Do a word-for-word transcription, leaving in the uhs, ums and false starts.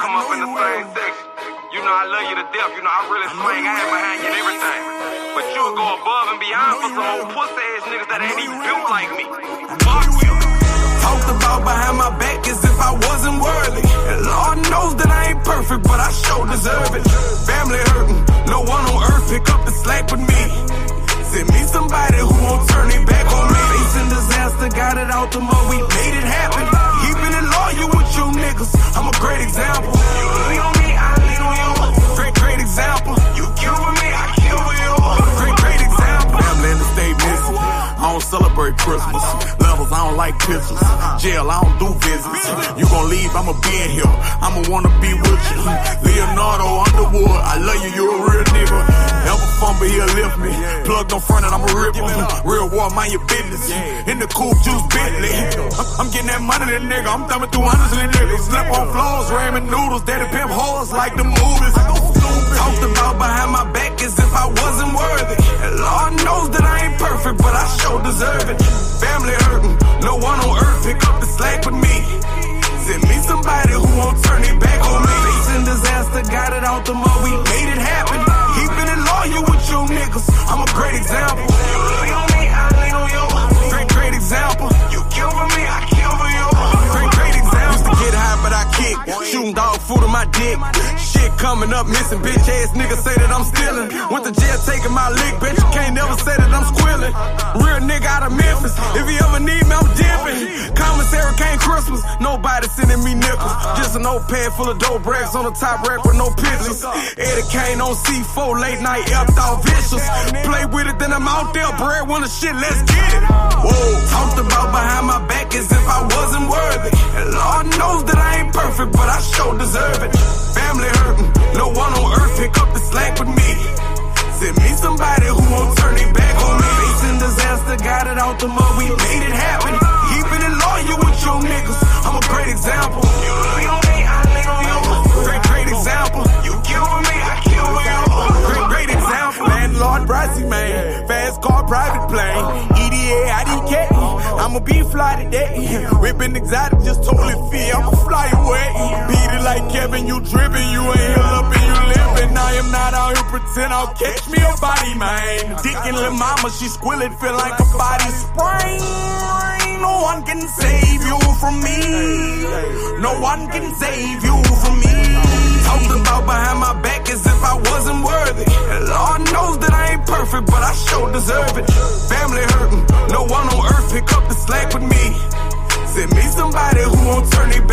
come up in the same section. You know I love you to death. You know I really swing ass behind you and everything. But you would go above and beyond for some old pussy ass niggas that ain't even built like me. Fuck you. Talked about behind my back as if I wasn't worthy. And Lord knows that I ain't perfect, but I sure deserve it. Family hurting, no one on earth pick up the slack with me. Send me somebody who won't turn their back on me. Facing disaster, got it out the mud, we made it happen. Keeping it loyal with you niggas, I'm a great example. You lean on me, I lean on you. Great, great example. You kill with me, I kill with you. Great, great example. Family in the state missing. I don't celebrate Christmas. Levels, I don't like pictures. Jail, I don't do visits. You gon' leave, I'ma be in here. I'ma wanna be with you. Leonardo Underwood, I love you, you a real nigga. Never fumble, he'll lift me. Plugged on front and I'ma rip him. Real war, mind your business. In the coupe juice Bentley. I'm getting that money, that nigga. I'm thumbing through hundreds of niggas. Slap on floors, ramen noodles. Daddy pimp hoes like the movies. Talked about behind my back as if I wasn't worthy. And Lord knows that I ain't perfect, but I sure deserve it. Family hurting, no one on earth pick up the slack with me. Send me somebody who won't turn their back on me. Facing disaster, got it out the mud, we made it happen. Keeping it loyal with you niggas, I'm a great example. You lean on me, I lean on you. Great, great example. You kill for me, I kill for you. Great, great example. Used to get high, but I kick. Shooting dog food on my dick. Shit coming up, missing bitch ass niggas say that I'm stealing. Went to jail taking my lick, bitch. You can't never say that I'm squilling. Real nigga out of Memphis. If you ever need me, I'm dipping. Commissary came Christmas, nobody sending me nickels. Just an old pad full of dope racks on the top rack with no pictures. Eddie Kane on C four, late night effed off vicious. Play with it, then I'm out there, bread wanna shit, let's get it. Whoa, talked about behind my back as if I wasn't worthy. And Lord knows that I ain't perfect, but I sure deserve it. Family hurting, no one on earth pick up the slack with me. Send me somebody who won't turn their back on me. Facing disaster, got it out the mud, we made it happen. Keeping it loyal with you niggas, I'm a great example. You lean on me, I lean on you. Great, great example. You kill with me, I kill with you. Great, great example. Landlord Brassy, man. Fast car, private plane. E D A, I D K. I'ma be fly today. Whipping exotic, just totally feel. I'ma fly away. Beat it like Kevin, you dripping. You ain't heal up and you living. I am not out here pretend I'll catch me a body, man. Dick and Lil' Mama, she squilling, feel like a body spring. No one can save you from me. No one can save you from me. Talked about behind my back as if I wasn't worthy. And Lord knows that I ain't perfect, but I sure deserve it. Family hurting, no one on earth pick up the slack with me. Send me somebody who won't turn their